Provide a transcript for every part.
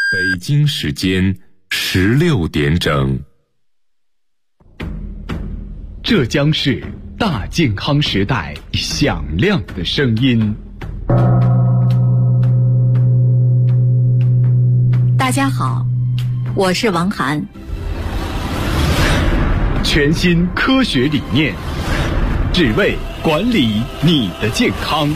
北京时间16点整。 这将是大健康时代响亮的声音。 大家好，我是王涵。 全新科学理念，只为管理你的健康，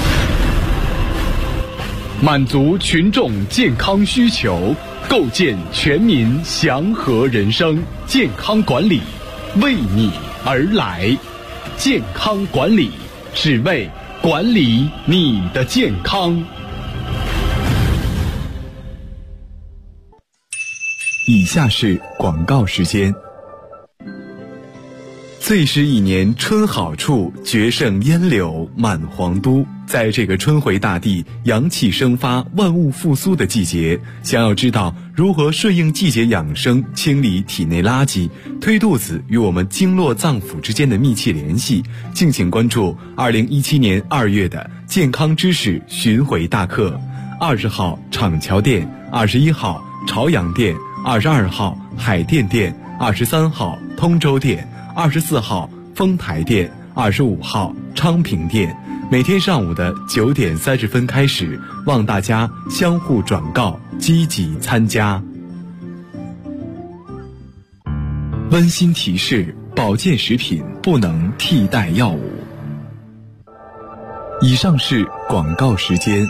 满足群众健康需求，构建全民祥和人生。健康管理为你而来，健康管理只为管理你的健康。以下是广告时间。最是一年春好处，绝胜烟柳满皇都。在这个春回大地、阳气生发、万物复苏的季节，想要知道如何顺应季节养生，清理体内垃圾，推肚子与我们经络脏腑之间的密切联系，敬请关注2017年2月的健康知识巡回大课。20号厂桥店，21号朝阳店，22号海淀店，23号通州店，24号丰台店，25号昌平店。每天上午的9点30分开始，望大家相互转告，积极参加。温馨提示：保健食品不能替代药物。以上是广告时间。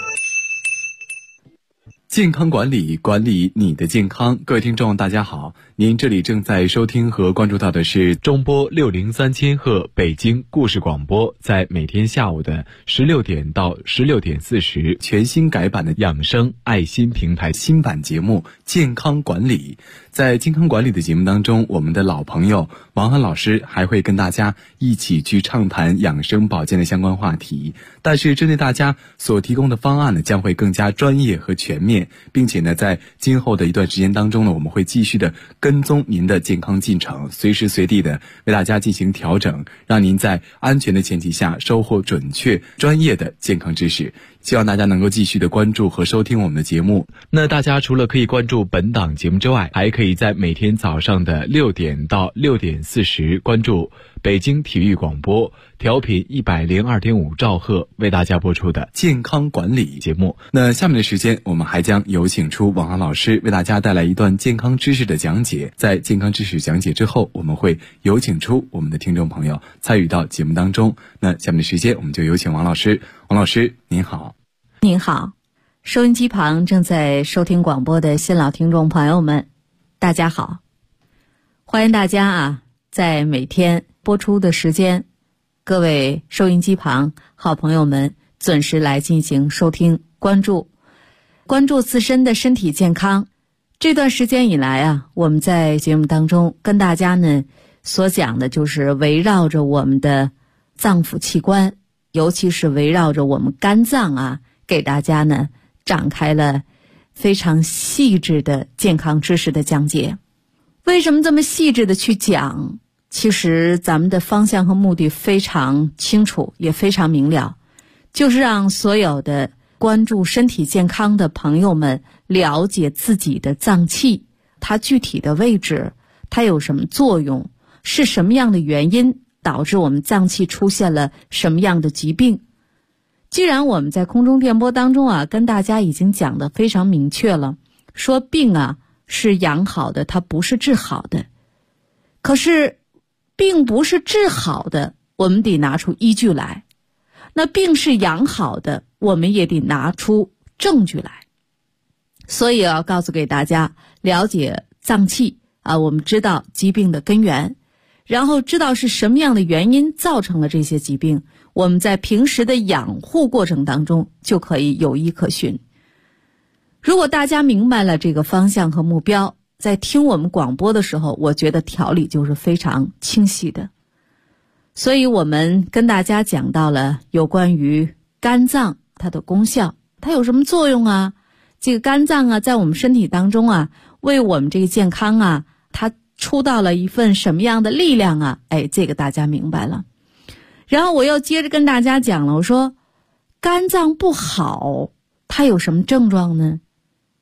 健康管理，管理你的健康。各位听众大家好，您这里正在收听和关注到的是中波603千赫北京故事广播，在每天下午的16点到16点40，全新改版的养生爱心平台新版节目健康管理。在健康管理的节目当中，我们的老朋友王涵老师还会跟大家一起去畅谈养生保健的相关话题，但是针对大家所提供的方案呢，将会更加专业和全面，并且呢，在今后的一段时间当中呢，我们会继续的跟踪您的健康进程，随时随地的为大家进行调整，让您在安全的前提下收获准确专业的健康知识。希望大家能够继续的关注和收听我们的节目。那大家除了可以关注本档节目之外，还可以在每天早上的6点到6点40关注北京体育广播调频102.5兆赫为大家播出的健康管理节目。那下面的时间，我们还将有请出王涵老师为大家带来一段健康知识的讲解。在健康知识讲解之后，我们会有请出我们的听众朋友参与到节目当中。那下面的时间，我们就有请王老师。王老师您好。 您好，收音机旁正在收听广播的新老听众朋友们，大家好。欢迎大家在每天播出的时间，各位收音机旁好朋友们准时来进行收听关注自身的身体健康。这段时间以来我们在节目当中跟大家呢所讲的就是围绕着我们的脏腑器官，尤其是围绕着我们肝脏给大家呢展开了非常细致的健康知识的讲解。为什么这么细致的去讲？其实咱们的方向和目的非常清楚，也非常明了，就是让所有的关注身体健康的朋友们了解自己的脏器，它具体的位置，它有什么作用，是什么样的原因导致我们脏器出现了什么样的疾病。既然我们在空中电波当中跟大家已经讲得非常明确了，说病是养好的，它不是治好的。可是病不是治好的，我们得拿出依据来。那病是养好的，我们也得拿出证据来。所以要告诉给大家，了解脏器我们知道疾病的根源，然后知道是什么样的原因造成了这些疾病，我们在平时的养护过程当中就可以有依可循。如果大家明白了这个方向和目标，在听我们广播的时候，我觉得条理就是非常清晰的。所以我们跟大家讲到了有关于肝脏它的功效，它有什么作用这个肝脏在我们身体当中为我们这个健康它出到了一份什么样的力量这个大家明白了。然后我又接着跟大家讲了，我说肝脏不好它有什么症状呢？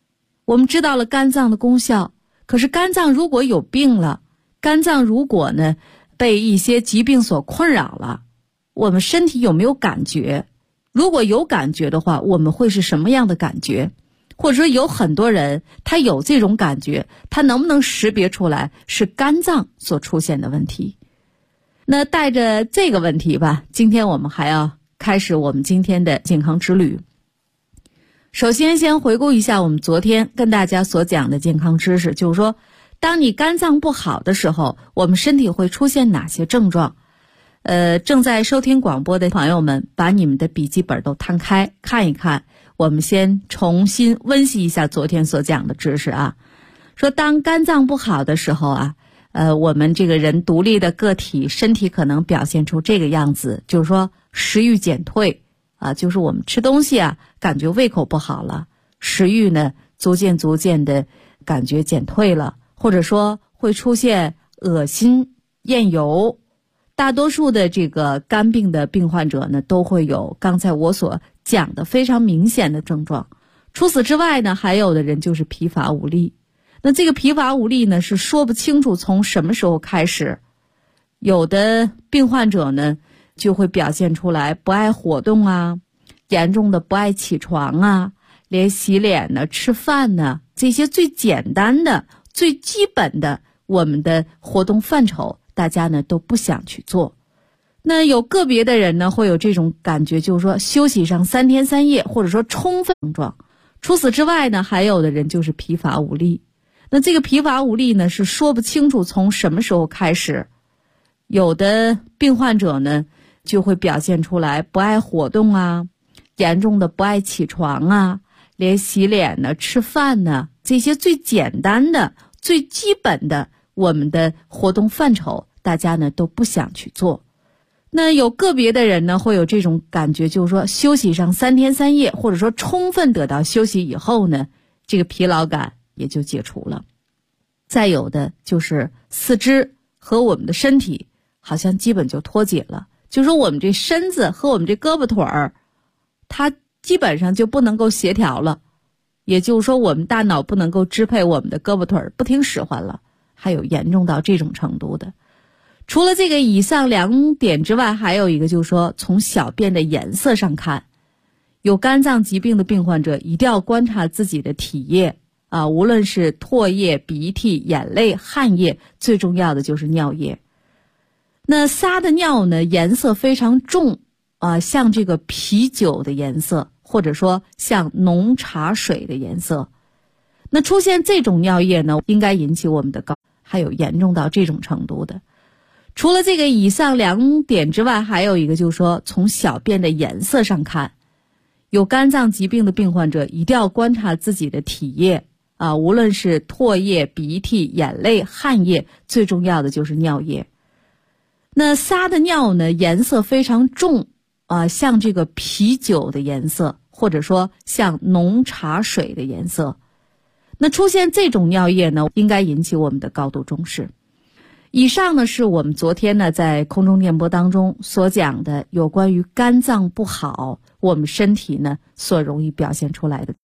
我们知道了肝脏的功效，可是肝脏如果有病了，肝脏如果呢被一些疾病所困扰了，我们身体有没有感觉？如果有感觉的话，我们会是什么样的感觉？或者说有很多人他有这种感觉，他能不能识别出来是肝脏所出现的问题？那带着这个问题吧，今天我们还要开始我们今天的健康之旅。首先先回顾一下我们昨天跟大家所讲的健康知识，就是说当你肝脏不好的时候，我们身体会出现哪些症状？正在收听广播的朋友们，把你们的笔记本都摊开看一看，我们先重新温习一下昨天所讲的知识啊。说当肝脏不好的时候啊，我们这个人独立的个体身体可能表现出这个样子，就是说食欲减退啊，就是我们吃东西啊感觉胃口不好了，食欲呢逐渐的感觉减退了，或者说会出现恶心、厌油。大多数的这个肝病的病患者呢，都会有刚才我所讲的非常明显的症状。除此之外呢，还有的人就是疲乏无力。那这个疲乏无力呢，是说不清楚从什么时候开始。有的病患者呢，就会表现出来不爱活动啊，严重的不爱起床啊，连洗脸呢、吃饭呢，这些最简单的、最基本的我们的活动范畴，大家呢都不想去做。那有个别的人呢会有这种感觉，就是说休息上3天3夜，或者说充分症状。除此之外呢，还有的人就是疲乏无力。那这个疲乏无力呢，是说不清楚从什么时候开始。有的病患者呢就会表现出来不爱活动啊，严重的不爱起床啊，连洗脸呢、吃饭呢，这些最简单的、最基本的我们的活动范畴，大家呢都不想去做。那有个别的人呢会有这种感觉，就是说休息上3天3夜，或者说充分得到休息以后呢，这个疲劳感也就解除了。再有的就是四肢和我们的身体好像基本就脱节了，就是说我们这身子和我们这胳膊腿儿，它基本上就不能够协调了，也就是说我们大脑不能够支配我们的胳膊腿儿，不听使唤了，还有严重到这种程度的。除了这个以上2点之外，还有一个就是说从小便的颜色上看，有肝脏疾病的病患者一定要观察自己的体液啊，无论是唾液、鼻涕、眼泪、汗液，最重要的就是尿液。那撒的尿呢，颜色非常重啊，像这个啤酒的颜色，或者说像浓茶水的颜色。那出现这种尿液呢，应该引起我们的还有严重到这种程度的。除了这个以上2点之外，还有一个就是说从小便的颜色上看，有肝脏疾病的病患者一定要观察自己的体液啊，无论是唾液、鼻涕、眼泪、汗液，最重要的就是尿液。那撒的尿呢，颜色非常重啊，像这个啤酒的颜色，或者说像浓茶水的颜色。那出现这种尿液呢，应该引起我们的高度重视。以上呢是我们昨天呢在空中电波当中所讲的有关于肝脏不好，我们身体呢所容易表现出来的。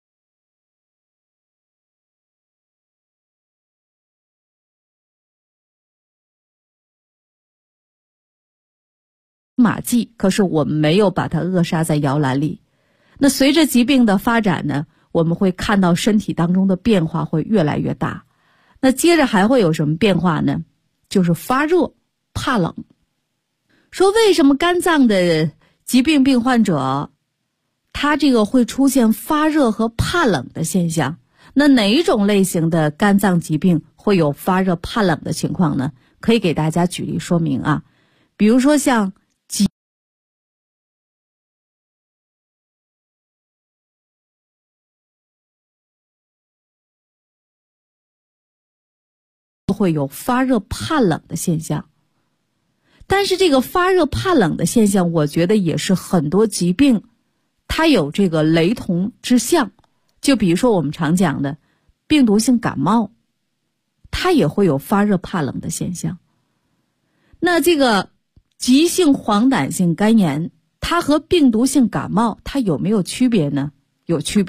马迹，可是我们没有把它扼杀在摇篮里。那随着疾病的发展呢，我们会看到身体当中的变化会越来越大。那接着还会有什么变化呢？就是发热、怕冷。说为什么肝脏的疾病病患者他这个会出现发热和怕冷的现象？那哪一种类型的肝脏疾病会有发热怕冷的情况呢？可以给大家举例说明啊。比如说像会有发热怕冷的现象。但是这个发热怕冷的现象，我觉得也是很多疾病它有这个雷同之象。就比如说我们常讲的病毒性感冒，它也会有发热怕冷的现象。那这个急性黄疸性肝炎，它和病毒性感冒它有没有区别呢？有区别。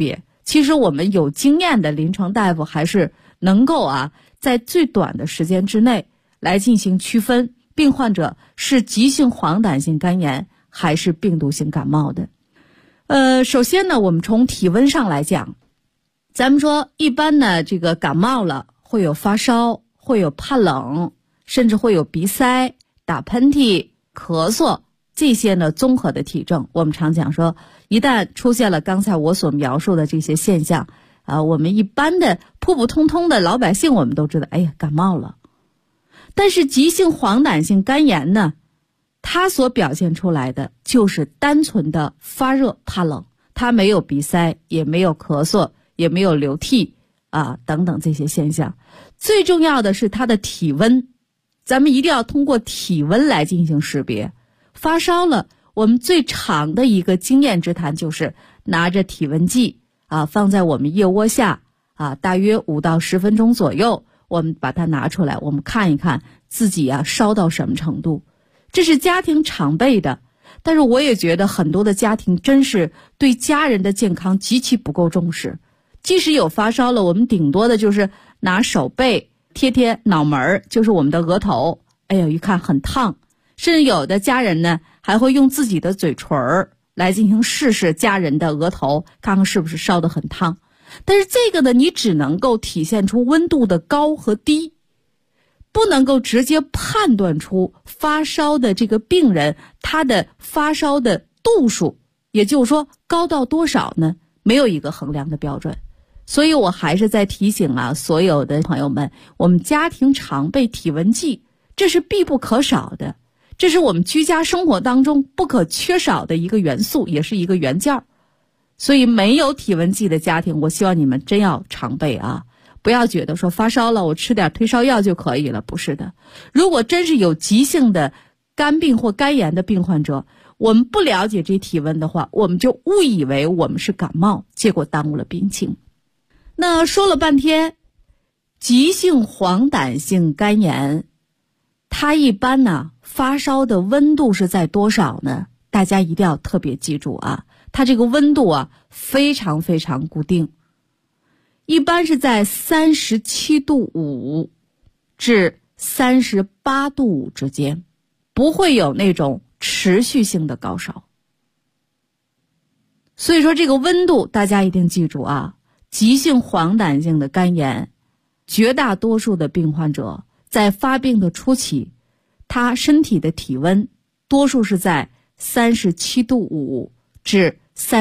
其实我们有经验的临床大夫还是能够在最短的时间之内来进行区分病患者是急性黄疸性肝炎还是病毒性感冒的。首先呢，我们从体温上来讲，咱们说一般呢，这个感冒了会有发烧，会有怕冷，甚至会有鼻塞、打喷嚏、咳嗽，这些呢综合的体征。我们常讲说，一旦出现了刚才我所描述的这些现象，我们一般的普普通通的老百姓我们都知道，哎呀，感冒了。但是急性黄疸性肝炎呢，它所表现出来的就是单纯的发热怕冷，它没有鼻塞，也没有咳嗽，也没有流涕等等这些现象。最重要的是它的体温，咱们一定要通过体温来进行识别。发烧了，我们最常的一个经验之谈就是拿着体温计放在我们腋窝下大约5到10分钟左右，我们把它拿出来，我们看一看自己烧到什么程度。这是家庭常备的，但是我也觉得很多的家庭真是对家人的健康极其不够重视。即使有发烧了，我们顶多的就是拿手背贴贴脑门，就是我们的额头，哎呦，一看很烫。甚至有的家人呢，还会用自己的嘴唇来进行试试家人的额头，看看是不是烧得很烫。但是这个呢，你只能够体现出温度的高和低，不能够直接判断出发烧的这个病人他的发烧的度数，也就是说高到多少呢？没有一个衡量的标准。所以我还是在提醒所有的朋友们，我们家庭常备体温计，这是必不可少的，这是我们居家生活当中不可缺少的一个元素，也是一个原件。所以没有体温计的家庭，我希望你们真要常备不要觉得说发烧了我吃点退烧药就可以了，不是的。如果真是有急性的肝病或肝炎的病患者，我们不了解这体温的话，我们就误以为我们是感冒，结果耽误了病情。那说了半天，急性黄疸性肝炎它一般发烧的温度是在多少呢？大家一定要特别记住它这个温度非常非常固定，一般是在37度5至38度5之间，不会有那种持续性的高烧。所以说这个温度大家一定记住急性黄疸性的肝炎，绝大多数的病患者在发病的初期，他身体的体温多数是在37度5至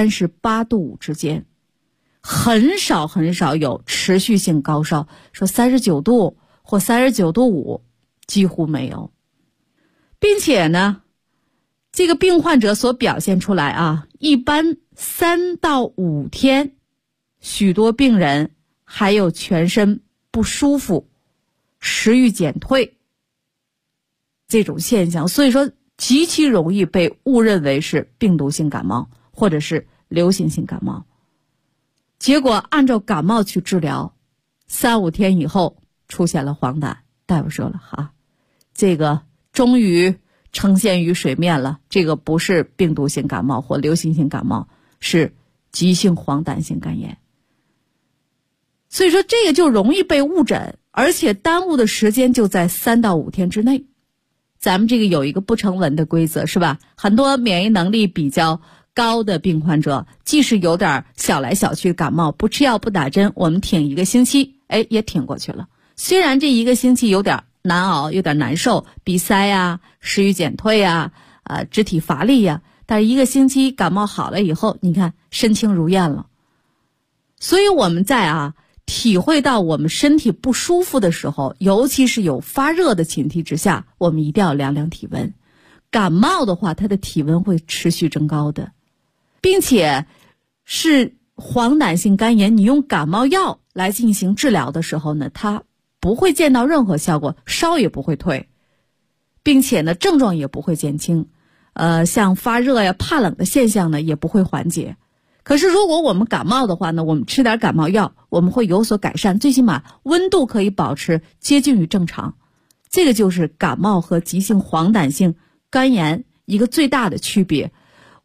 38度5之间，很少很少有持续性高烧，说39度或39度5，几乎没有。并且呢，这个病患者所表现出来一般3到5天，许多病人还有全身不舒服、食欲减退这种现象，所以说极其容易被误认为是病毒性感冒或者是流行性感冒。结果按照感冒去治疗，3、5天以后出现了黄疸，大夫说了这个终于呈现于水面了，这个不是病毒性感冒或流行性感冒，是急性黄疸性肝炎。所以说这个就容易被误诊，而且耽误的时间就在3到5天之内。咱们这个有一个不成文的规则是吧？很多免疫能力比较高的病患者，即使有点小来小去的感冒，不吃药不打针，我们挺1个星期也挺过去了。虽然这1个星期有点难熬，有点难受，鼻塞食欲减退肢体乏力但是1个星期感冒好了以后，你看身轻如燕了。所以我们在体会到我们身体不舒服的时候，尤其是有发热的前提之下，我们一定要量量体温。感冒的话，它的体温会持续增高的，并且是黄疸性肝炎，你用感冒药来进行治疗的时候呢，它不会见到任何效果，烧也不会退，并且呢症状也不会减轻，像发热怕冷的现象呢也不会缓解。可是如果我们感冒的话呢，我们吃点感冒药，我们会有所改善，最起码温度可以保持接近于正常。这个就是感冒和急性黄疸性肝炎一个最大的区别。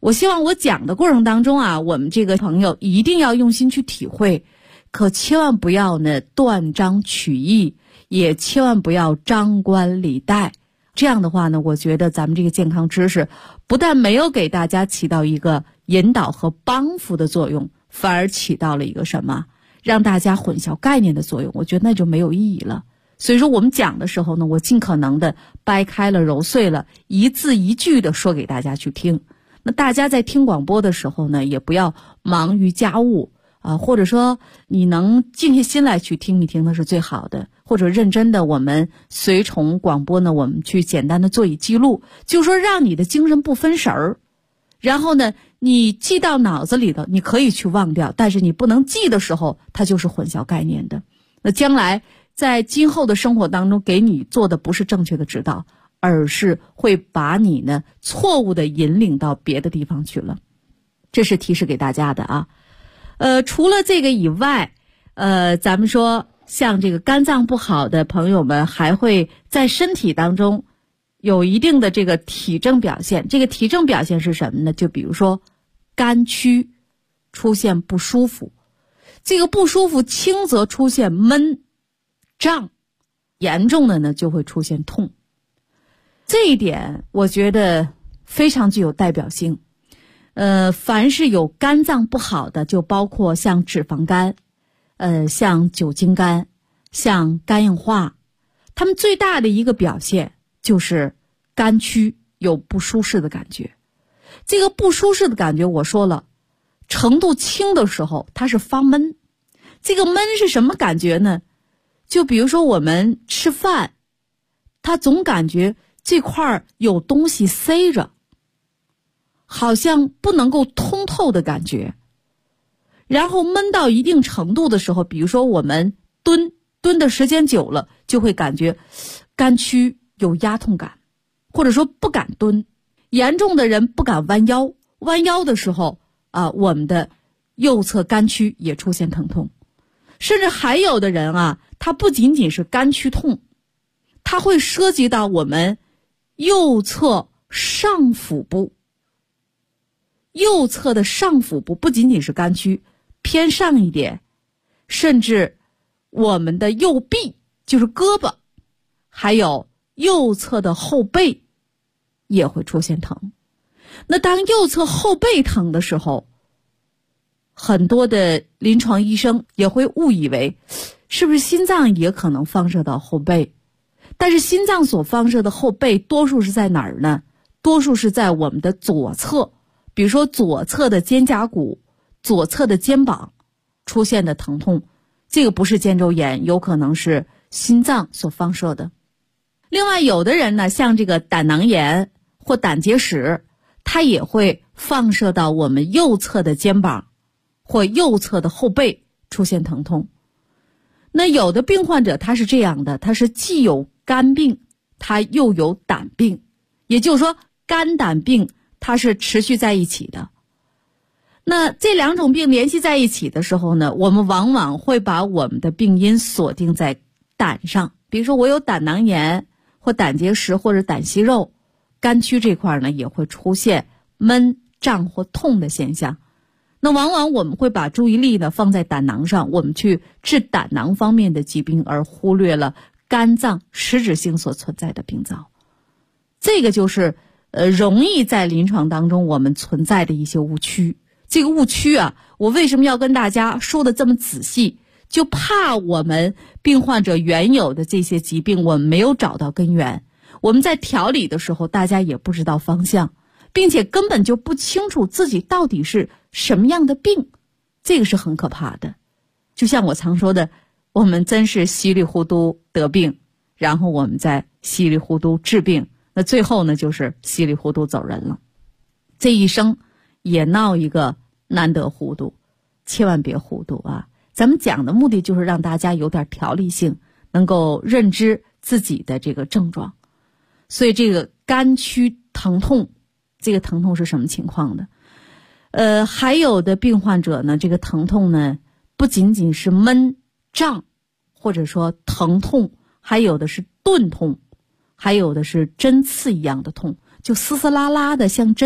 我希望我讲的过程当中啊，我们这个朋友一定要用心去体会，可千万不要呢断章取义，也千万不要张冠李戴。这样的话呢，我觉得咱们这个健康知识不但没有给大家起到一个引导和帮扶的作用，反而起到了一个什么？让大家混淆概念的作用。我觉得那就没有意义了。所以说我们讲的时候呢，我尽可能的掰开了揉碎了，一字一句的说给大家去听。那大家在听广播的时候呢，也不要忙于家务或者说你能静下心来去听一听，那是最好的。或者认真的我们随从广播呢，我们去简单的做以记录，就是说让你的精神不分神儿。然后呢，你记到脑子里的你可以去忘掉，但是你不能记的时候，它就是混淆概念的。那将来在今后的生活当中给你做的不是正确的指导，而是会把你呢错误的引领到别的地方去了。这是提示给大家的啊。除了这个以外，咱们说像这个肝脏不好的朋友们，还会在身体当中有一定的这个体征表现。这个体征表现是什么呢？就比如说肝区出现不舒服，这个不舒服轻则出现闷胀，严重的呢就会出现痛。这一点我觉得非常具有代表性。凡是有肝脏不好的，就包括像脂肪肝，像酒精肝，像肝硬化，他们最大的一个表现就是肝区有不舒适的感觉。这个不舒适的感觉我说了，程度轻的时候它是发闷。这个闷是什么感觉呢？就比如说我们吃饭，他总感觉这块有东西塞着，好像不能够通透的感觉。然后闷到一定程度的时候，比如说我们蹲的时间久了，就会感觉肝区有压痛感，或者说不敢蹲。严重的人不敢弯腰，弯腰的时候我们的右侧肝区也出现疼痛。甚至还有的人他不仅仅是肝区痛，它会涉及到我们右侧上腹部。右侧的上腹部不仅仅是肝区，偏上一点，甚至我们的右臂，就是胳膊，还有右侧的后背也会出现疼。那当右侧后背疼的时候，很多的临床医生也会误以为是不是心脏也可能放射到后背。但是心脏所放射的后背多数是在哪儿呢？多数是在我们的左侧，比如说左侧的肩胛骨，左侧的肩膀出现的疼痛，这个不是肩周炎，有可能是心脏所放射的。另外有的人呢，像这个胆囊炎或胆结石，它也会放射到我们右侧的肩膀或右侧的后背出现疼痛。那有的病患者他是这样的，他是既有肝病，他又有胆病，也就是说肝胆病它是持续在一起的。那这两种病联系在一起的时候呢，我们往往会把我们的病因锁定在胆上。比如说我有胆囊炎或胆结石或者胆息肉，肝区这块呢也会出现闷胀或痛的现象。那往往我们会把注意力呢放在胆囊上，我们去治胆囊方面的疾病，而忽略了肝脏实质性所存在的病灶。这个就是容易在临床当中我们存在的一些误区。这个误区我为什么要跟大家说的这么仔细？就怕我们病患者原有的这些疾病我们没有找到根源，我们在调理的时候大家也不知道方向，并且根本就不清楚自己到底是什么样的病，这个是很可怕的。就像我常说的，我们真是稀里糊涂得病，然后我们再稀里糊涂治病，那最后呢就是稀里糊涂走人了。这一生也闹一个难得糊涂，千万别糊涂咱们讲的目的就是让大家有点条理性，能够认知自己的这个症状。所以这个肝区疼痛，这个疼痛是什么情况的？还有的病患者呢，这个疼痛呢不仅仅是闷胀或者说疼痛，还有的是钝痛，还有的是针刺一样的痛，就撕撕拉拉的像针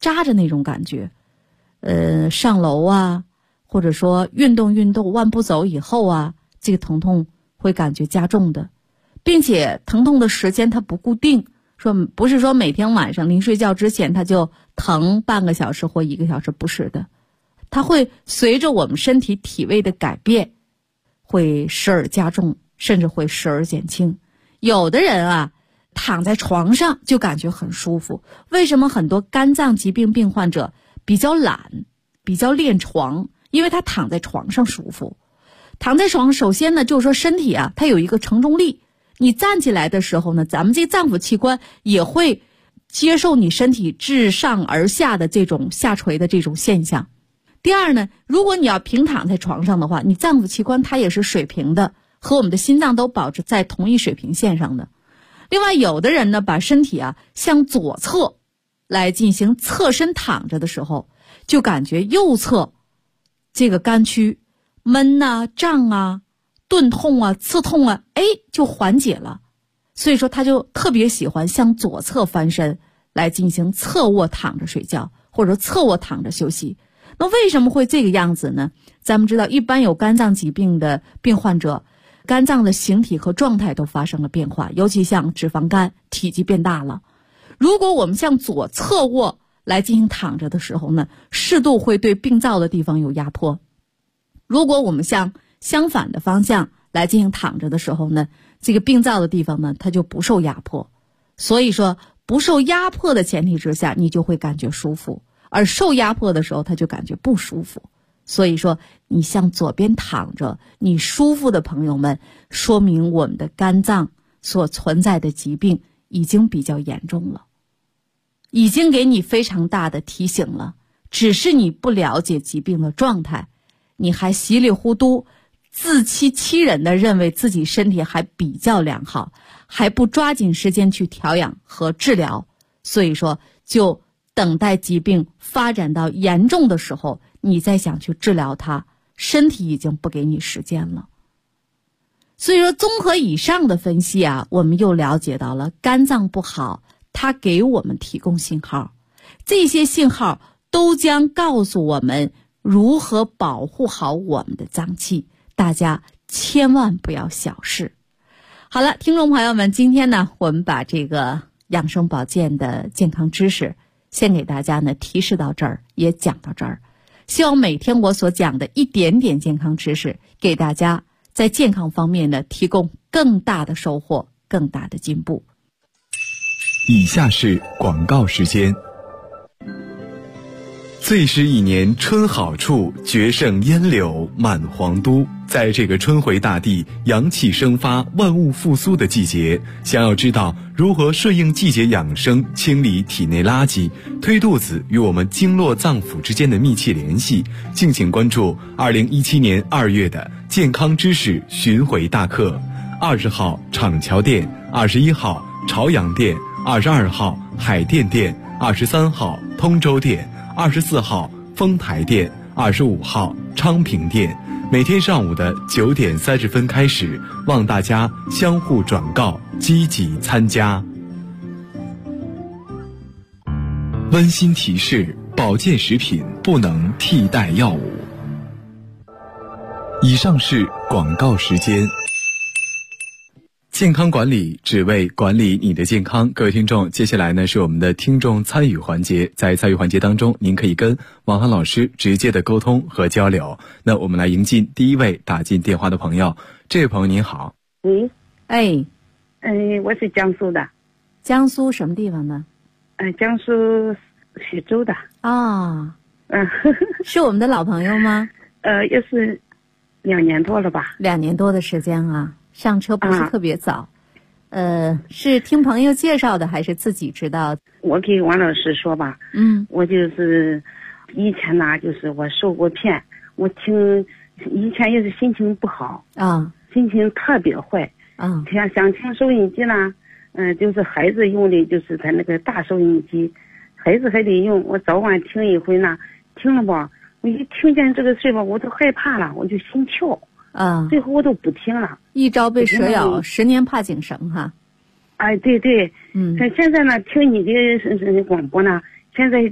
扎着那种感觉。上楼啊，或者说运动弯步走以后啊，这个疼痛会感觉加重的，并且疼痛的时间它不固定，不是说每天晚上临睡觉之前它就疼半个小时或1个小时，不是的，它会随着我们身体体位的改变，会时而加重，甚至会时而减轻。有的人啊，躺在床上就感觉很舒服。为什么很多肝脏疾病病患者比较懒，比较恋床？因为他躺在床上舒服。躺在床，首先呢，就是说身体啊，它有一个承重力。你站起来的时候呢，咱们这脏腑器官也会接受你身体自上而下的这种下垂的这种现象。第二呢，如果你要平躺在床上的话，你脏腑器官它也是水平的，和我们的心脏都保持在同一水平线上的。另外，有的人呢，把身体啊向左侧来进行侧身躺着的时候，就感觉右侧这个肝区闷啊、胀啊、钝痛啊、刺痛啊，就缓解了。所以说他就特别喜欢向左侧翻身来进行侧卧躺着睡觉，或者侧卧躺着休息。那为什么会这个样子呢？咱们知道，一般有肝脏疾病的病患者，肝脏的形体和状态都发生了变化，尤其像脂肪肝，体积变大了。如果我们向左侧卧来进行躺着的时候呢，适度会对病灶的地方有压迫。如果我们向相反的方向来进行躺着的时候呢，这个病灶的地方呢，它就不受压迫。所以说，不受压迫的前提之下，你就会感觉舒服，而受压迫的时候，它就感觉不舒服。所以说，你向左边躺着，你舒服的朋友们，说明我们的肝脏所存在的疾病已经比较严重了，已经给你非常大的提醒了。只是你不了解疾病的状态，你还稀里糊涂自欺欺人的认为自己身体还比较良好，还不抓紧时间去调养和治疗，所以说就等待疾病发展到严重的时候，你再想去治疗它，身体已经不给你时间了。所以说，综合以上的分析啊，我们又了解到了肝脏不好，它给我们提供信号，这些信号都将告诉我们如何保护好我们的脏器，大家千万不要小视。好了，听众朋友们，今天呢，我们把这个养生保健的健康知识先给大家呢提示到这儿，也讲到这儿。希望每天我所讲的一点点健康知识，给大家在健康方面呢提供更大的收获，更大的进步。 以下是广告时间。最是一年春好处，绝胜烟柳满皇都。在这个春回大地、阳气生发、万物复苏的季节，想要知道如何顺应季节养生，清理体内垃圾，推肚子与我们经络脏腑之间的密切联系，敬请关注2017年2月的健康知识巡回大课。20号厂桥店，21号朝阳店，22号海淀店，23号通州店，24号丰台店，25号昌平店。每天上午的9点30分开始，望大家相互转告，积极参加。温馨提示：保健食品不能替代药物。以上是广告时间。健康管理只为管理你的健康。各位听众，接下来呢是我们的听众参与环节。在参与环节当中，您可以跟王涵老师直接的沟通和交流。那我们来迎进第一位打进电话的朋友。这位朋友您好。 喂，我是江苏的。 江苏什么地方呢？ 江苏徐州的。 啊，是我们的老朋友吗？ 也是2年多了吧。 2年多的时间啊。上车不是特别早，是听朋友介绍的还是自己知道？ 我给王老师说吧，我就是以前呢，就是我受过骗，我听以前也是心情不好啊，心情特别坏啊，想听收音机呢，就是孩子用的就是他那个大收音机，孩子还得用，我早晚听一回呢，听了吧，我一听见这个事吧，我都害怕了，我就心跳。最后我都不听了。一朝被蛇咬，10年怕井绳哈。对，现在呢，听你的广播呢，现在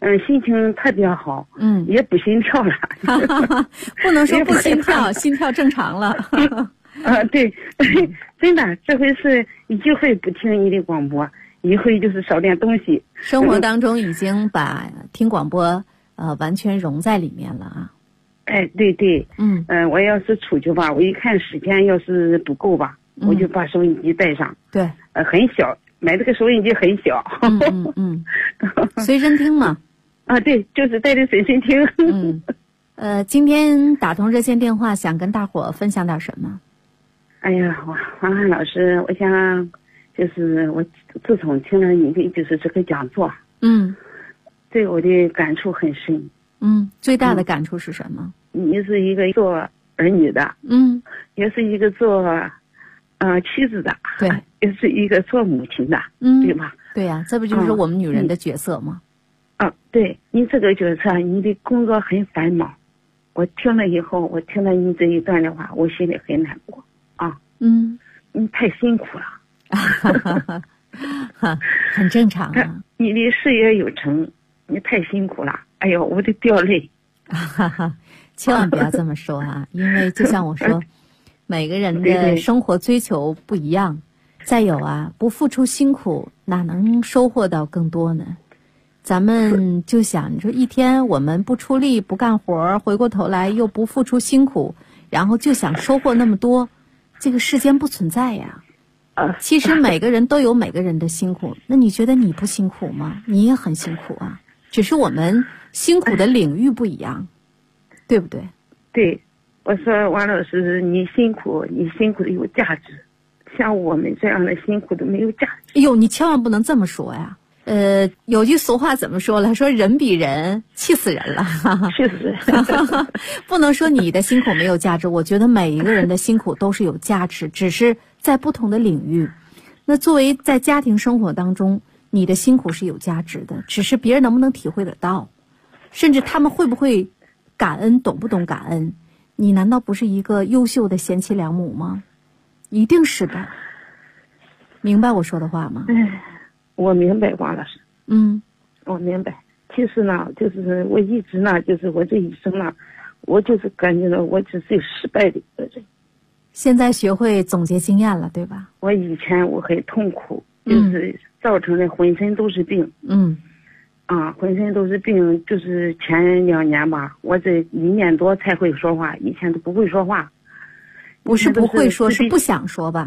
心情特别好，也不心跳了。 不能说不心跳，心跳正常了。 对，真的，这回是一回不听你的广播，一回就是少点东西。 生活当中已经把听广播完全融在里面了啊。 哎，对对，我要是出去吧，我一看时间要是不够吧，我就把收音机带上。 对， 很小，买这个收音机很小。 随身听嘛。 啊，对，就是带着随身听。 今天打通热线电话，想跟大伙分享点什么？ 哎呀，王汉老师，我想就是我自从听了你的就是这个讲座，对我的感触很深。 最大的感触是什么？ 你是一个做儿女的，也是一个做妻子的， 对， 也是一个做母亲的，对吧？ 对呀，这不就是我们女人的角色吗？ 对，你这个角色，你的工作很繁忙。我听了以后，我听了你这一段的话，我心里很难过啊。你太辛苦了。 很正常啊。 你的事业有成，你太辛苦了。哎呦，我得掉泪。 千万不要这么说啊，因为就像我说，每个人的生活追求不一样。再有啊，不付出辛苦，哪能收获到更多呢？咱们就想，你说一天我们不出力不干活，回过头来又不付出辛苦，然后就想收获那么多，这个世间不存在呀。其实每个人都有每个人的辛苦，那你觉得你不辛苦吗？你也很辛苦啊，只是我们辛苦的领域不一样，对不对？ 对，我说王老师，你辛苦的有价值，像我们这样的辛苦的没有价值。 哎呦，你千万不能这么说呀。有句俗话怎么说了？说人比人气死人了。 气死人。 不能说你的辛苦没有价值，我觉得每一个人的辛苦都是有价值，只是在不同的领域。那作为在家庭生活当中，你的辛苦是有价值的，只是别人能不能体会得到，甚至他们会不会感恩，懂不懂感恩？你难道不是一个优秀的贤妻良母吗？一定是的。明白我说的话吗？ 我明白，王老师。我明白。其实呢，就是我一直呢，就是我这一生呢，我就是感觉到我只是失败的一个人。 现在学会总结经验了，对吧？ 我以前我很痛苦，就是造成的浑身都是病。浑身都是病，就是前2年吧，我这1年多才会说话，以前都不会说话。 不是不会说，是不想说吧？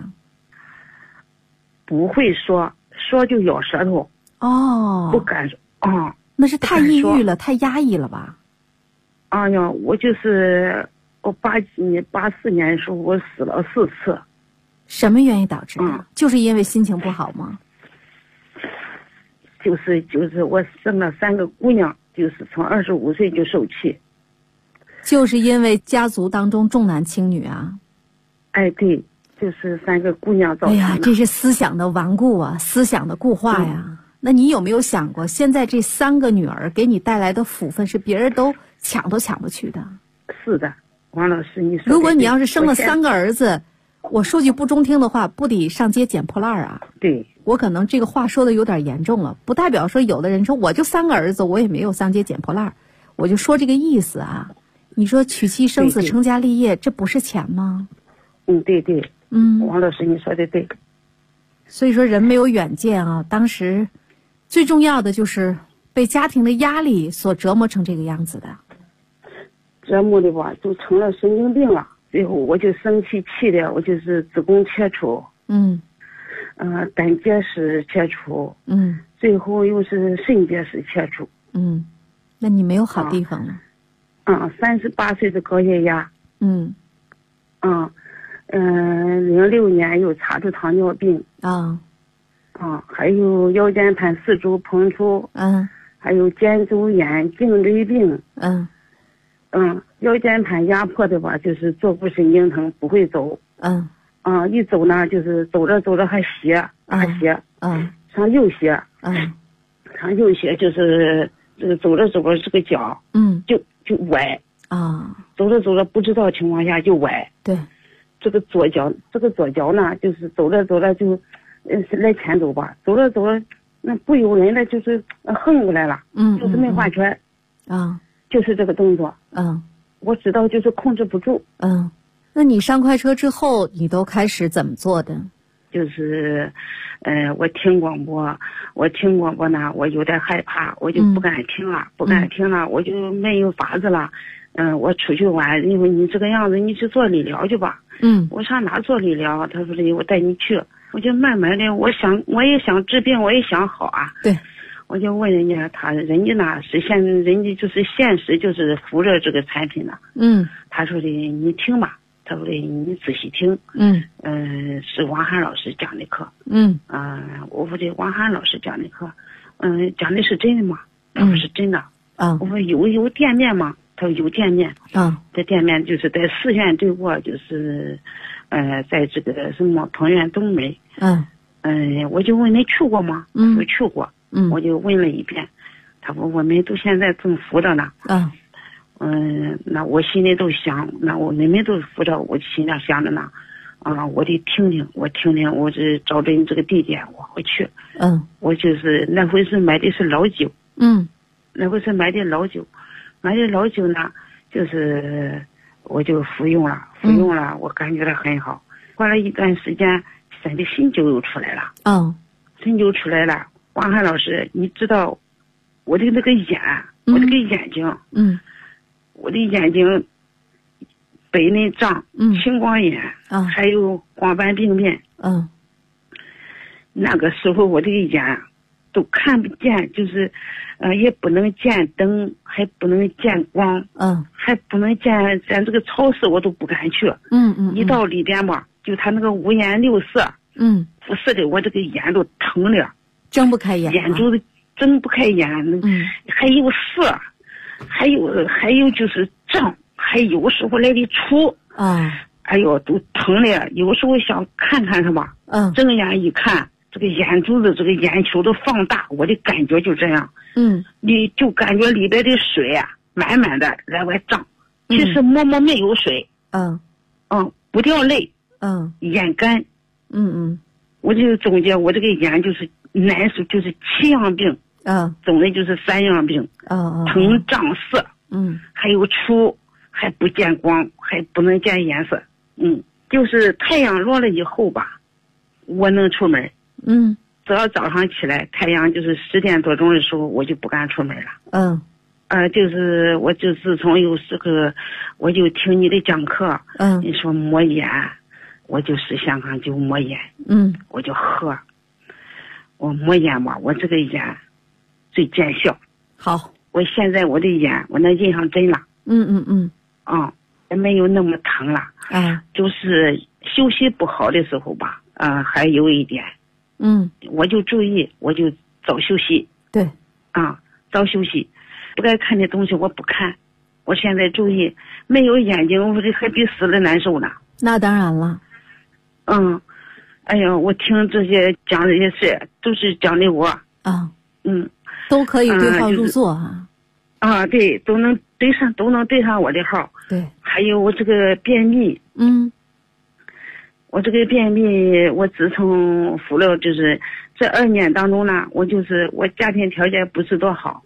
不会说。说就咬舌头不敢说那是太抑郁了，太压抑了吧？ 我就是我84年的时候我死了4次。 什么原因导致的？就是因为心情不好吗？ 就是我生了3个姑娘，就是从25岁就受气。 就是因为家族当中重男轻女啊？ 哎，对。就是3个姑娘造成的。 哎呀，这是思想的顽固啊，思想的固化呀。那你有没有想过，现在这3个女儿给你带来的福分是别人都抢不去的？ 是的，王老师，你说。 如果你要是生了3个儿子，我说句不中听的话，不得上街捡破烂啊？ 对， 我可能这个话说的有点严重了，不代表说有的人说我就3个儿子，我也没有上街捡破烂，我就说这个意思啊。你说娶妻生子成家立业，这不是钱吗？ 对对。王老师，你说的对。 所以说人没有远见啊，当时最重要的就是被家庭的压力所折磨成这个样子的。 折磨的吧，就成了神经病了。最后我就生气的，我就是子宫切除，胆结石切除，最后又是肾结石切除。 那你没有好地方了。 38岁的高血压。06年又查出糖尿病还有腰间盘4周膨出，还有肩周炎、颈椎病，腰间盘压迫的吧，就是坐骨神经疼，不会走，一走呢就是走着还斜，大斜，上右斜，上右斜就是这个走着这个脚，就歪，走着不知道情况下就歪， 对。 这个左脚呢，就是走着就来前走吧，走着那不由人的就是横过来了，就是没画圈，就是这个动作，我知道就是控制不住， 那你上快车之后，你都开始怎么做的？ 就是，我听广播呢，我有点害怕，我就不敢听了，我就没有法子了。我出去玩，因为你这个样子，你去做理疗去吧。我上哪做理疗？他说的，我带你去。我就慢慢的，我也想治病，我也想好啊。 对， 我就问人家，人家呢是人家就是现实就是扶着这个产品呢。他说的，你听吧。他说的，你仔细听。是王涵老师讲的课。我说的，王涵老师讲的课，讲的是真的吗？他说是真的。我说有店面吗？他说有店面。这店面就是在4县对过，就是在这个什么彭苑东门。我就问你去过吗？他说去过。我就问了一遍，他说我们都现在正扶着呢。那我心里都想，那你们都扶着，我心里想着呢。我得听听，我是找准这个地点，我会去。我就是那回是买的是老酒。那回是买的老酒呢，就是我就服用了，我感觉到很好。过了一段时间，身体新酒又出来了。新酒出来了，王涵老师，你知道我的那个眼，我这个眼睛，我的眼睛北内障、青光眼，还有黄斑病变。那个时候我这个眼都看不见，就是也不能见灯，还不能见光，还不能见，咱这个超市我都不敢去。一到里边吧，就他那个五颜六色，辐射的我这个眼都疼了， 睁不开眼， 眼珠子睁不开眼，还有色。还有就是胀，还有时候来的出，哎呦都疼了。有时候想看看什么，睁眼一看，这个眼珠子、这个眼球都放大，我的感觉就这样。你就感觉里边的水啊，满满的来外胀，其实摸没有水。不掉泪。眼干。我就总结我这个眼就是难受，就是7样病。总的就是3样病。疼、胀、涩。还有出，还不见光，还不能见颜色。就是太阳落了以后吧，我能出门。只要早上起来，太阳就是10点多钟的时候，我就不敢出门了。就是我就自从有时候我就听你的讲课，你说抹眼，我就是香港就抹眼。我就喝，我抹眼吧，我这个眼最见效。好，我现在我的眼我能印上针了。也没有那么疼了。就是休息不好的时候吧，还有一点。我就注意，我就早休息。对。早休息，不该看的东西我不看。我现在注意，没有眼睛，我这还比死了难受呢。那当然了。哎呀，我听这些讲这些事，都是讲的我。都可以对号入座啊。对，都能对上我的号。对。还有我这个便秘。我这个便秘，我自从服了，就是这2年当中呢，我家庭条件不是多好。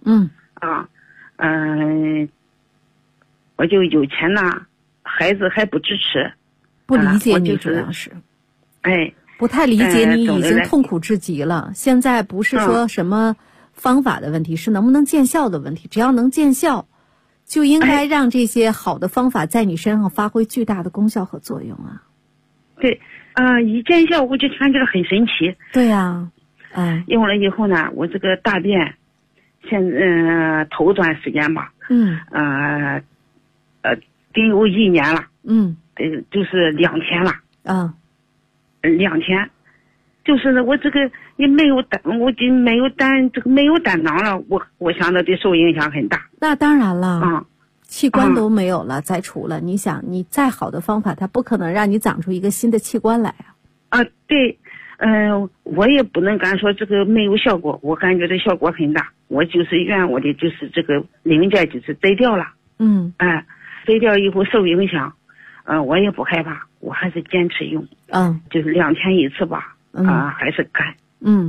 我就有钱呢，孩子还不支持，不理解你，主要是，不太理解你，已经痛苦至极了。现在不是说什么方法的问题，是能不能见效的问题。只要能见效，就应该让这些好的方法在你身上发挥巨大的功效和作用啊。对，一见效我就感觉得很神奇。对呀。用了以后呢，我这个大便头段时间吧，得有1年了。就是2天了。2天，就是我这个也没有胆，我就没有胆囊了。我想着得受影响很大。那当然了。器官都没有了，再除了你想，你再好的方法，它不可能让你长出一个新的器官来啊。对。我也不能敢说这个没有效果，我感觉这效果很大。我就是愿我的就是这个零件就是摘掉了。摘掉以后受影响，我也不害怕，我还是坚持用。就是2天1次吧。还是干。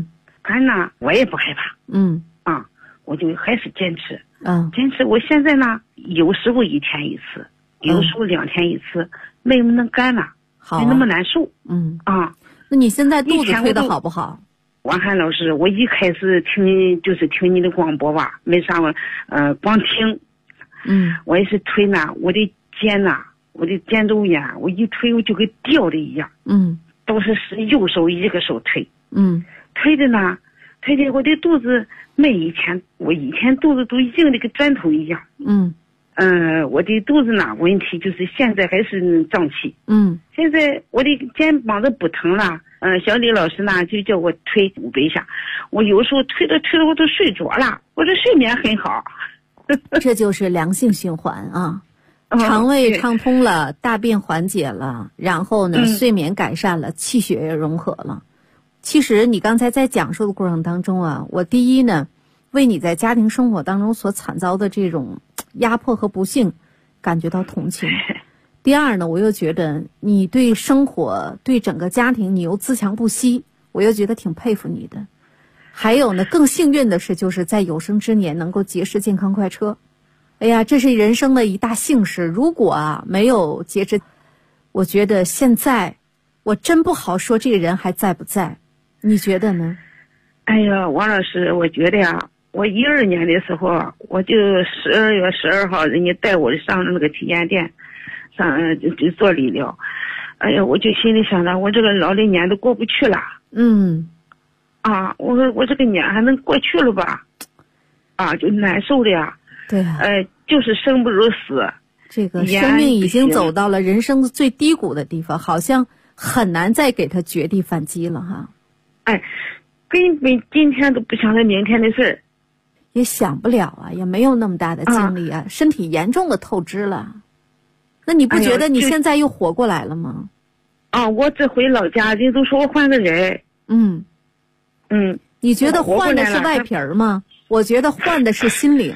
干呢我也不害怕。我就还是坚持。坚持。我现在呢，有时候1天1次，有时候2天1次，没那么干了，没那么难受。 那你现在肚子推的好不好？ 王涵老师，我一开始听你的广播吧，没啥光听。我也是推呢，我的肩呐，我的肩周炎，我一推我就跟掉的一样。都是右手一个手推。推的呢，推的我的肚子我以前肚子都硬的跟砖头一样。我的肚子呢，问题就是现在还是胀气。现在我的肩膀子不疼了。小李老师呢就叫我推500下，我有时候推着我都睡着了，我这睡眠很好。 这就是良性循环啊。肠胃畅通了，大便缓解了，然后呢，睡眠改善了，气血也融合了。其实你刚才在讲述的过程当中啊，我第一呢，为你在家庭生活当中所惨遭的这种压迫和不幸感觉到同情。第二呢，我又觉得你对生活对整个家庭你又自强不息，我又觉得挺佩服你的。还有呢，更幸运的是就是在有生之年能够结识健康快车。哎呀，这是人生的一大幸事。如果没有结识，我觉得现在我真不好说这个人还在不在，你觉得呢？ 哎呀，王老师，我觉得呀，我12年的时候，我就12月12号，人家带我上那个体检店，就做理疗。哎呀，我就心里想着，我这个老的年都过不去了。我说我这个年还能过去了吧？就难受的呀。 对啊。 就是生不如死。 这个生命已经走到了人生最低谷的地方，好像很难再给他绝地反击了哈。 根本今天都不想着明天的事儿， 也想不了啊，也没有那么大的精力啊，身体严重的透支了。那你不觉得你现在又活过来了吗？ 我这回老家人都说我换个人。 你觉得换的是外皮儿吗？我觉得换的是心灵。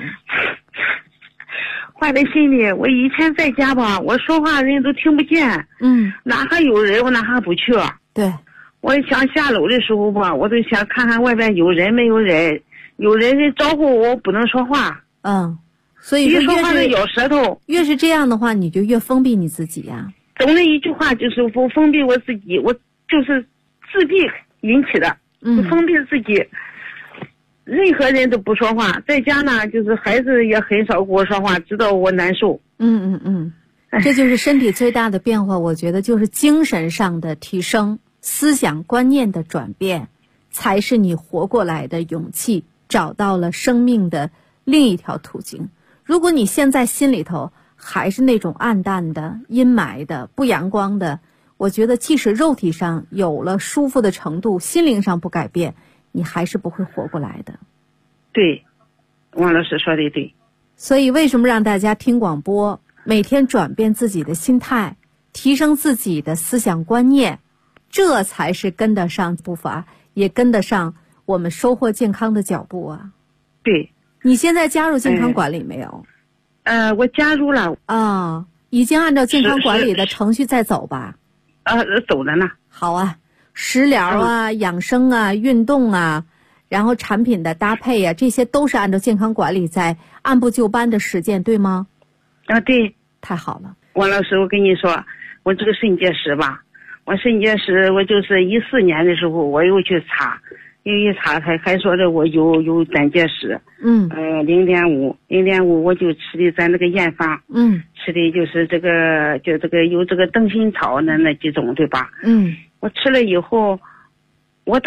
换的心里，我以前在家吧，我说话人都听不见。哪还有人我哪还不去。 对。 我想下楼的时候吧，我都想看看外边有人没有人，有人招呼我不能说话。 所以说说话是咬舌头。 越是这样的话，你就越封闭你自己呀。 总的一句话就是我封闭我自己，我就是自闭引起的。封闭自己，任何人都不说话，在家呢就是孩子也很少跟我说话，知道我难受。 这就是身体最大的变化，我觉得就是精神上的提升，思想观念的转变，才是你活过来的勇气，找到了生命的另一条途径。如果你现在心里头还是那种暗淡的、阴霾的、不阳光的，我觉得即使肉体上有了舒服的程度，心灵上不改变，你还是不会活过来的。 对，王老师说的对。 所以为什么让大家听广播，每天转变自己的心态，提升自己的思想观念，这才是跟得上步伐，也跟得上我们收获健康的脚步啊。 对。 你现在加入健康管理没有？ 我加入了。 已经按照健康管理的程序在走吧？ 走着呢。 好啊，食疗啊、养生啊、运动啊，然后产品的搭配啊，这些都是按照健康管理在按部就班的实践，对吗？ 对。 太好了。 王老师，我跟你说，我这个肾结石吧，我就是14年的时候我又去查，一查还说着我有胆结石。0.5，我就吃的咱那个验方。吃的就是这个有这个灯心草那几种，对吧？我吃了以后，我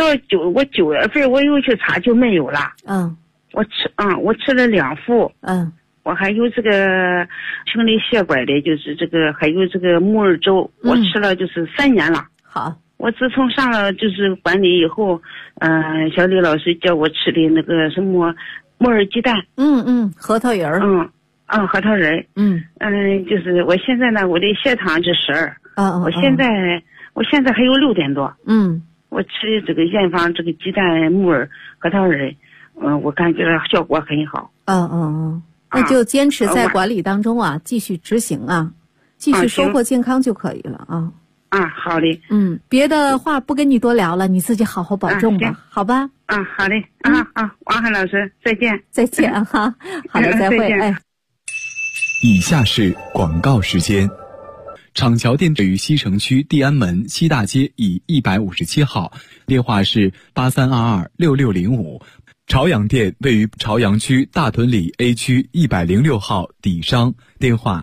9月份我又去查就没有了。我吃了2副。我还有这个清理血管的，就是这个还有这个木耳粥，我吃了就是3年了。 好。 我自从上了就是管理以后，小李老师叫我吃的那个什么木耳鸡蛋。核桃仁儿。核桃仁。就是我现在呢，我的血糖是12。我现在还有6点多。我吃的这个验方这个鸡蛋、木耳、核桃仁，我感觉效果很好。那就坚持在管理当中啊，继续执行啊，继续收获健康就可以了啊。 啊，好嘞。 别的话不跟你多聊了，你自己好好保重吧，好吧？ 啊，好嘞。王涵老师，再见。 再见哈。好的，再会。哎。 以下是广告时间。厂桥店位于西城区地安门西大街以157号，电话是83226605。朝阳店位于朝阳区大屯里 A 区106号底商，电话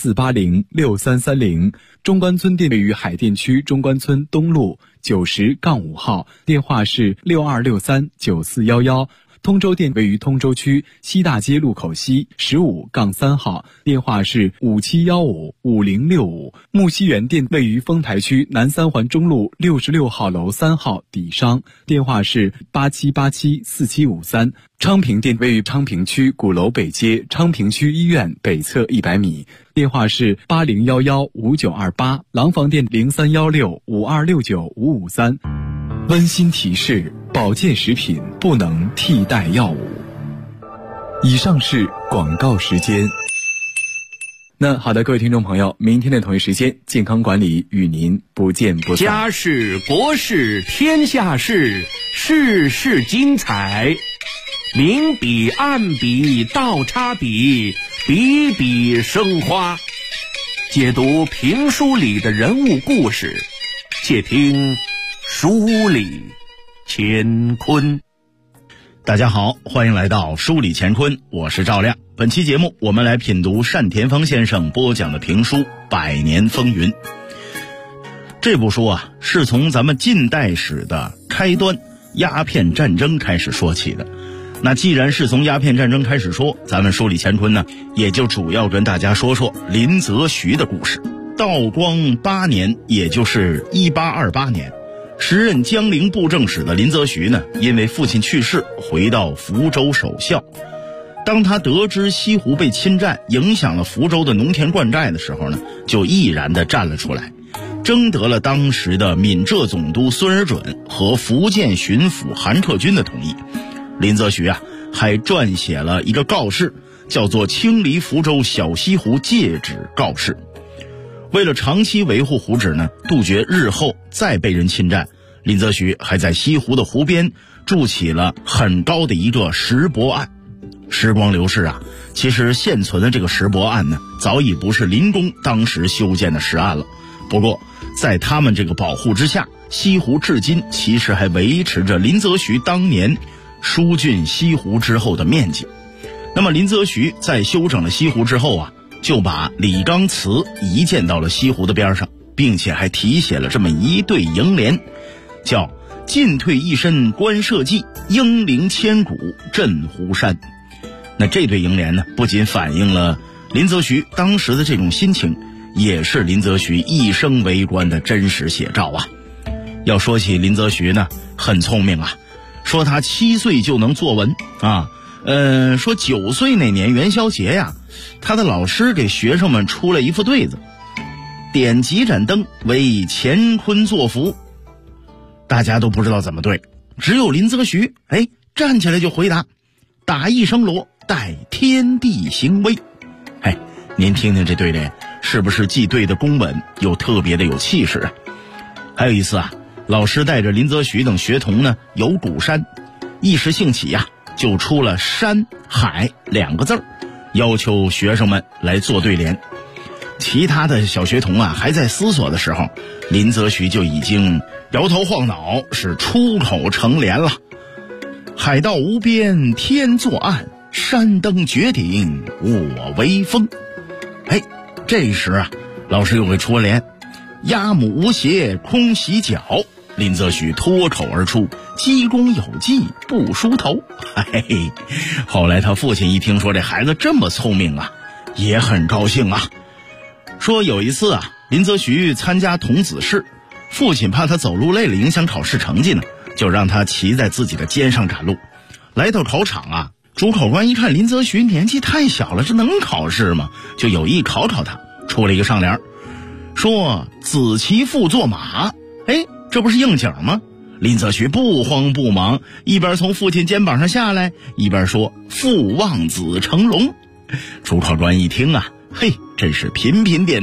84806330。中关村店位于海淀区中关村东路90-5号，电话是62639411。通州店位于通州区西大街路口西15-3号，电话是57155065。木樨园店位于丰台区南三环中路66号楼3号底商，电话是87874753。昌平店位于昌平区鼓楼北街昌平区医院北侧100米，电话是80115928。廊坊店031652695553。温馨提示：保健食品不能替代药物。以上是广告时间。那好的，各位听众朋友，明天的同一时间，健康管理与您不见不散。 家事国事天下事，事事精彩。明笔暗笔倒插笔，笔笔生花。解读评书里的人物故事，且听书里乾坤。 大家好，欢迎来到书里乾坤，我是赵亮。本期节目我们来品读单田芳先生播讲的评书《百年风云》。这部书啊，是从咱们近代史的开端鸦片战争开始说起的。那既然是从鸦片战争开始说，咱们书里乾坤呢，也就主要跟大家说说林则徐的故事。道光8年，也就是1828年，时任江陵布政使的林则徐呢，因为父亲去世，回到福州守孝。当他得知西湖被侵占，影响了福州的农田灌溉的时候呢，就毅然地站了出来，征得了当时的闽浙总督孙尔准和福建巡抚韩克军的同意。林则徐啊，还撰写了一个告示，叫做《清理福州小西湖界址告示》。为了长期维护湖址呢，杜绝日后再被人侵占，林则徐还在西湖的湖边筑起了很高的一个石泊岸。时光流逝啊，其实现存的这个石泊岸呢，早已不是林公当时修建的石岸了。不过在他们这个保护之下，西湖至今其实还维持着林则徐当年疏浚西湖之后的面积。那么林则徐在修整了西湖之后啊，就把李纲祠移建到了西湖的边上，并且还题写了这么一对楹联，叫进退一身观社稷，英灵千古镇湖山。那这对楹联呢，不仅反映了林则徐当时的这种心情，也是林则徐一生为官的真实写照啊。要说起林则徐呢，很聪明啊，说他7岁就能作文啊，说9岁那年元宵节呀，他的老师给学生们出了一副对子，点几盏灯为乾坤作福。大家都不知道怎么对，只有林则徐站起来就回答，打一声锣，待天地行威。您听听这对联，是不是既对得公稳，又特别的有气势啊？还有一次啊，老师带着林则徐等学童呢游鼓山，一时兴起呀，就出了山海2个字，要求学生们来做对联。其他的小学童啊还在思索的时候，林则徐就已经摇头晃脑，是出口成联了。海道无边天作岸，山登绝顶我威风。这时啊，老师又给出联，鸭母无邪空洗脚，林则徐脱口而出，鸡公有技不梳头。后来他父亲一听说这孩子这么聪明啊，也很高兴啊。说有一次啊，林则徐参加童子试，父亲怕他走路累了影响考试成绩呢，就让他骑在自己的肩上赶路。来到考场啊，主考官一看林则徐年纪太小了，这能考试吗？就有意考他，出了一个上联，说子骑父坐马。这不是应景吗？林则徐不慌不忙，一边从父亲肩膀上下来，一边说父望子成龙。主考官一听啊，真是频频点头，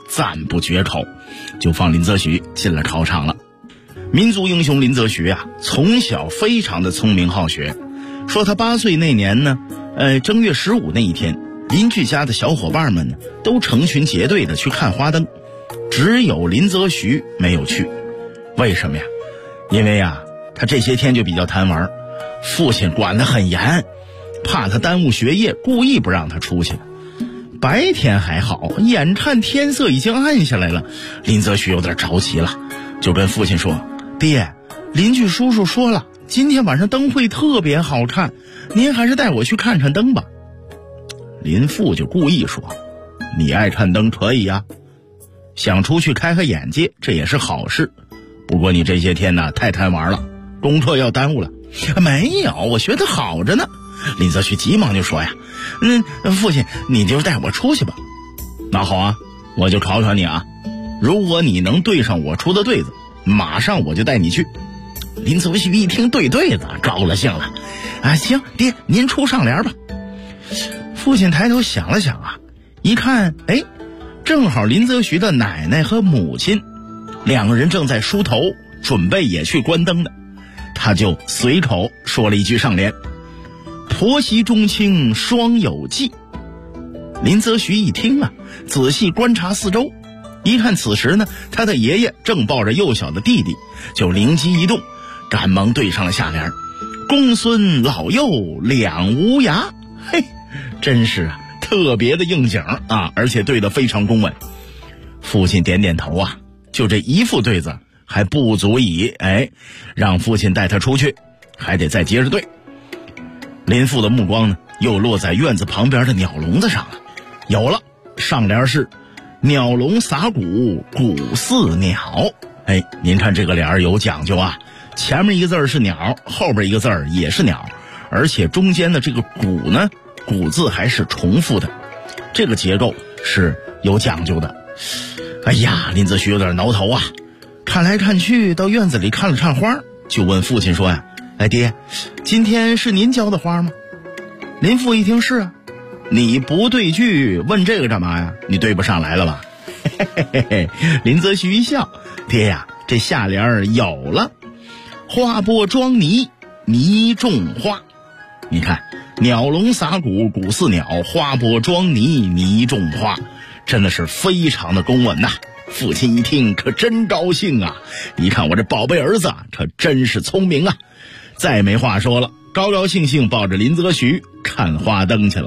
赞不绝口，就放林则徐进了考场了。民族英雄林则徐啊，从小非常的聪明好学。说他8岁那年呢，正月15那一天，邻居家的小伙伴们呢都成群结队的去看花灯，只有林则徐没有去。为什么呀？因为啊，他这些天就比较贪玩，父亲管得很严，怕他耽误学业，故意不让他出去。白天还好，眼看天色已经暗下来了，林则徐有点着急了，就跟父亲说：爹，邻居叔叔说了，今天晚上灯会特别好看，您还是带我去看看灯吧。林父就故意说：你爱看灯可以呀，想出去开开眼界，这也是好事。不过你这些天呢，太贪玩了，功课要耽误了。没有，我学得好着呢。林则徐急忙就说呀：父亲，你就带我出去吧。那好啊，我就考考你啊，如果你能对上我出的对子，马上我就带你去。林则徐一听对子，高了兴了。行，爹，您出上联吧。父亲抬头想了想啊，一看，正好林则徐的奶奶和母亲两个人正在梳头，准备也去关灯呢。他就随口说了一句上联：婆媳中亲双有忌。林则徐一听啊，仔细观察四周，一看此时呢，他的爷爷正抱着幼小的弟弟，就灵机一动，赶忙对上了下联：公孙老幼两无涯。嘿，真是啊，特别的应景啊，而且对得非常公稳。父亲点点头啊，就这一副对子还不足以让父亲带他出去，还得再接着对。林父的目光呢，又落在院子旁边的鸟笼子上了。有了，上联是鸟笼撒谷，谷似鸟。您看这个联有讲究啊，前面一个字是鸟，后边一个字也是鸟，而且中间的这个谷呢，谷字还是重复的，这个结构是有讲究的。林则徐有点挠头啊，看来看去到院子里看了看花，就问父亲说呀：爹，今天是您浇的花吗？林父一听是啊。你不对句问这个干嘛呀？你对不上来了吧？林则徐一笑：爹呀，这下联有了，花钵装泥，泥种花。你看，鸟笼撒谷，谷似鸟，花钵装泥，泥种花，真的是非常的公稳呐。父亲一听可真高兴啊，一看我这宝贝儿子可真是聪明啊，再没话说了，高高兴兴抱着林则徐看花灯去了。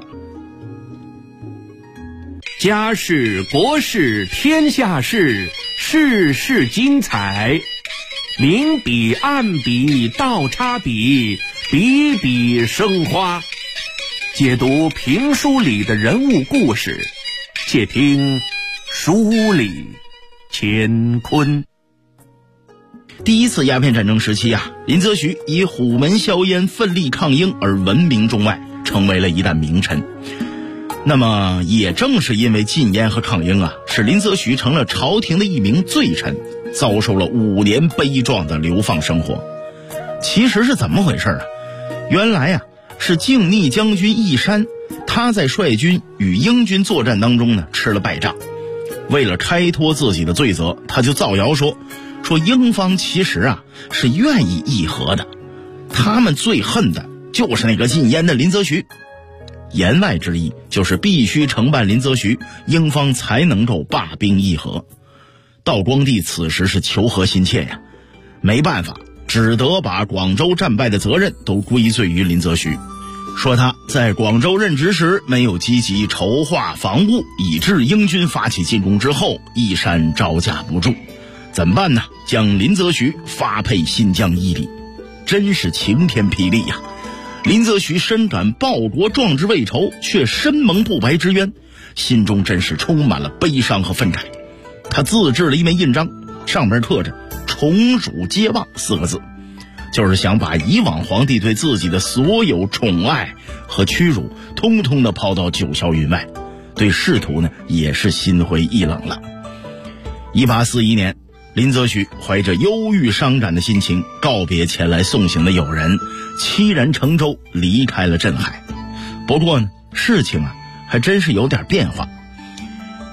家事国事天下事，事事精彩。明笔暗笔倒插笔，笔笔生花。解读评书里的人物故事，且听书里乾坤。 第一次鸦片战争时期啊，林则徐以虎门销烟奋力抗英而闻名中外，成为了一代名臣。那么也正是因为禁烟和抗英啊，使林则徐成了朝廷的一名罪臣，遭受了5年悲壮的流放生活。其实是怎么回事啊？原来啊，是靖逆将军义山，他在率军与英军作战当中呢吃了败仗，为了开脱自己的罪责，他就造谣说英方其实啊是愿意议和的，他们最恨的就是那个禁烟的林则徐。言外之意就是必须承办林则徐，英方才能够罢兵议和。道光帝此时是求和心切呀，没办法，只得把广州战败的责任都归罪于林则徐，说他在广州任职时没有积极筹划防务，以致英军发起进攻之后，义山招架不住。怎么办呢？将林则徐发配新疆伊犁，真是晴天霹雳呀！林则徐深感报国壮志未酬，却身蒙不白之冤，心中真是充满了悲伤和愤慨。他自制了一枚印章，上面刻着宠辱皆忘4个字，就是想把以往皇帝对自己的所有宠爱和屈辱通通的抛到九霄云外，对仕途呢也是心灰意冷了。1841年，林则徐怀着忧郁伤感的心情告别前来送行的友人，凄然乘舟离开了镇海。不过呢，事情啊还真是有点变化。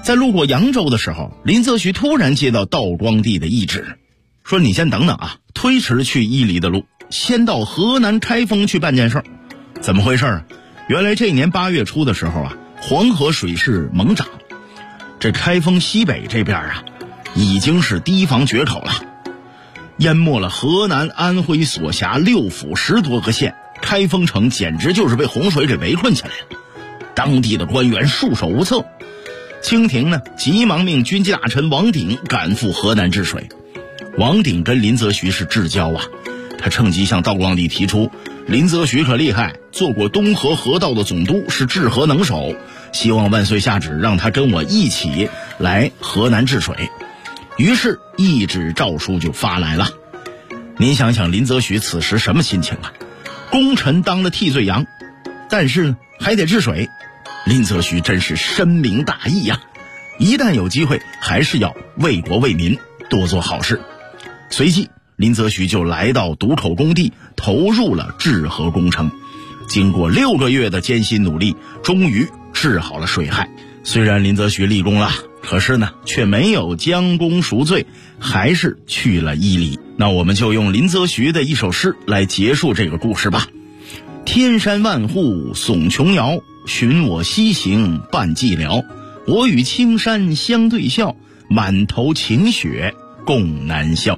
在路过扬州的时候，林则徐突然接到道光帝的懿旨，说你先等等啊，推迟去伊犁的路，先到河南开封去办件事。怎么回事啊？原来这年8月初的时候啊，黄河水势猛涨，这开封西北这边啊，已经是堤防决口了，淹没了河南、安徽所辖6府10多个县，开封城简直就是被洪水给围困起来了。当地的官员束手无策，清廷呢急忙命军机大臣王鼎赶赴河南治水。王鼎跟林则徐是至交啊，他趁机向道光帝提出，林则徐可厉害，做过东河河道的总督，是治河能手，希望万岁下旨让他跟我一起来河南治水。于是懿旨诏书就发来了。您想想林则徐此时什么心情啊？功臣当了替罪羊，但是呢还得治水，林则徐真是深明大义呀，一旦有机会还是要为国为民，多做好事。随即林则徐就来到渡口工地，投入了治河工程。经过6个月的艰辛努力，终于治好了水害。虽然林则徐立功了，可是呢却没有将功赎罪，还是去了伊犁。那我们就用林则徐的一首诗来结束这个故事吧。天山万户耸琼瑶，寻我西行伴寂寥。我与青山相对笑，满头晴雪共南笑。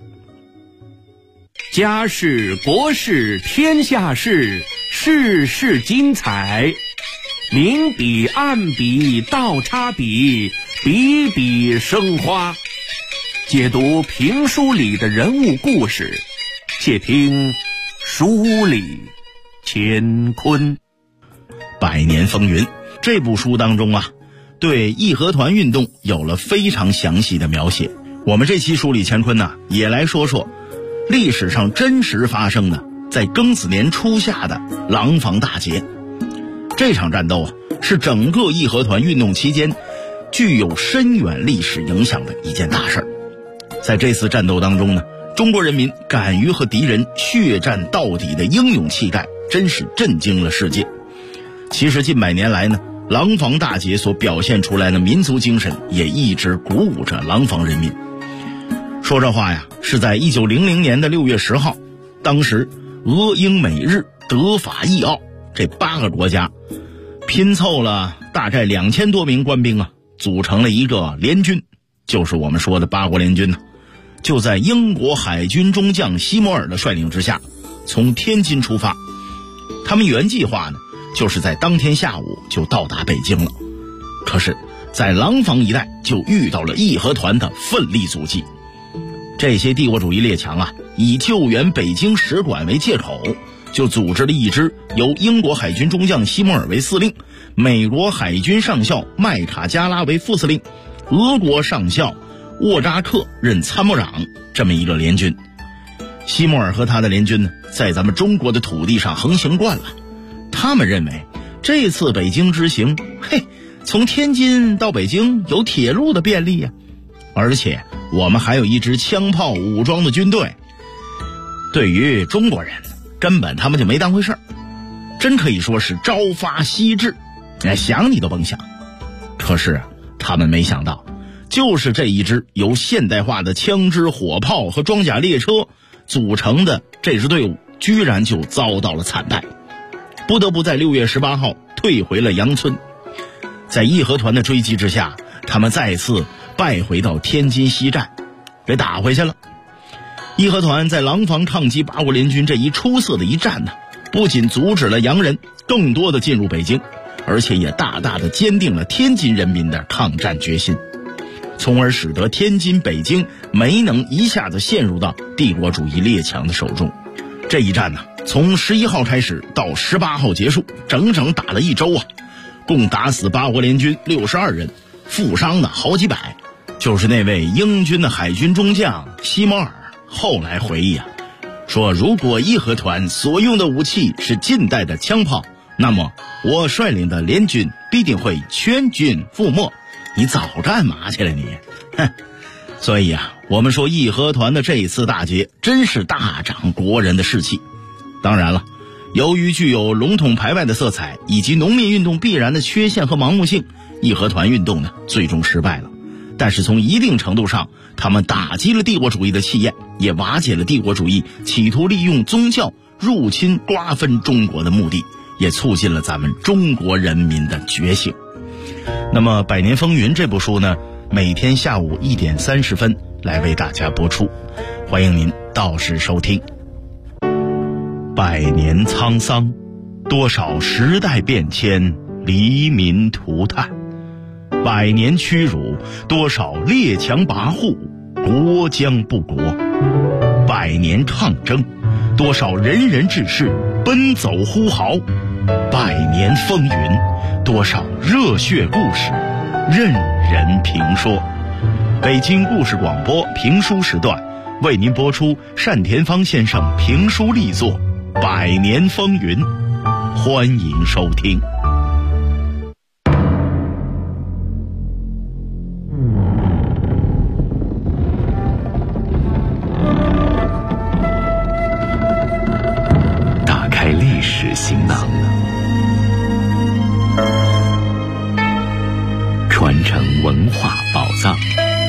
家事国事天下事，事事精彩。明笔暗笔倒插笔，笔笔生花。解读评书里的人物故事，且听书里乾坤。 百年风云这部书当中啊，对义和团运动有了非常详细的描写。我们这期书里乾坤呢，也来说说历史上真实发生的在庚子年初夏的廊坊大捷。这场战斗啊，是整个义和团运动期间具有深远历史影响的一件大事。在这次战斗当中呢，中国人民敢于和敌人血战到底的英勇气概，真是震惊了世界。其实近100年来呢，廊坊大捷所表现出来的民族精神也一直鼓舞着廊坊人民。说这话呀，是在1900年的6月10号，当时俄英美日德法意奥这8个国家拼凑了大概2000多名官兵啊，组成了一个联军，就是我们说的8国联军呢。就在英国海军中将西摩尔的率领之下，从天津出发。他们原计划呢，就是在当天下午就到达北京了。可是在廊坊一带就遇到了义和团的奋力阻击。这些帝国主义列强啊，以救援北京使馆为借口，就组织了一支由英国海军中将西摩尔为司令，美国海军上校麦卡加拉为副司令，俄国上校沃扎克任参谋长，这么一个联军。西摩尔和他的联军呢，在咱们中国的土地上横行惯了，他们认为这次北京之行，从天津到北京有铁路的便利呀，而且我们还有一支枪炮武装的军队。对于中国人，根本他们就没当回事儿，真可以说是朝发夕至，想你都甭想。可是他们没想到，就是这一支由现代化的枪支、火炮和装甲列车组成的这支队伍，居然就遭到了惨败，不得不在6月18号退回了杨村。在义和团的追击之下，他们再次败回到天津西站，给打回去了。义和团在廊坊抗击8国联军这一出色的一战呢，不仅阻止了洋人更多的进入北京，而且也大大的坚定了天津人民的抗战决心，从而使得天津、北京没能一下子陷入到帝国主义列强的手中。这一战呢，从11号开始到18号结束，整整打了1周啊，共打死8国联军62人，负伤的好几百。就是那位英军的海军中将西摩尔后来回忆啊，说如果义和团所用的武器是近代的枪炮，那么我率领的联军必定会全军覆没。你早干嘛去了你？所以啊，我们说义和团的这一次大捷真是大长国人的士气。当然了，由于具有笼统排外的色彩以及农民运动必然的缺陷和盲目性， 义和团运动呢最终失败了。但是从一定程度上，他们打击了帝国主义的气焰，也瓦解了帝国主义企图利用宗教入侵瓜分中国的目的，也促进了咱们中国人民的觉醒。那么《百年风云》这部书呢，每天下午1点30分来为大家播出，欢迎您到时收听。百年沧桑，多少时代变迁，黎民涂炭；百年屈辱，多少列强跋扈，国将不国；百年抗争，多少仁人志士奔走呼号；百年风云，多少热血故事任人评说。北京故事广播评书时段为您播出单田芳先生评书力作《百年风云》，欢迎收听。 打开历史行囊，传承文化宝藏。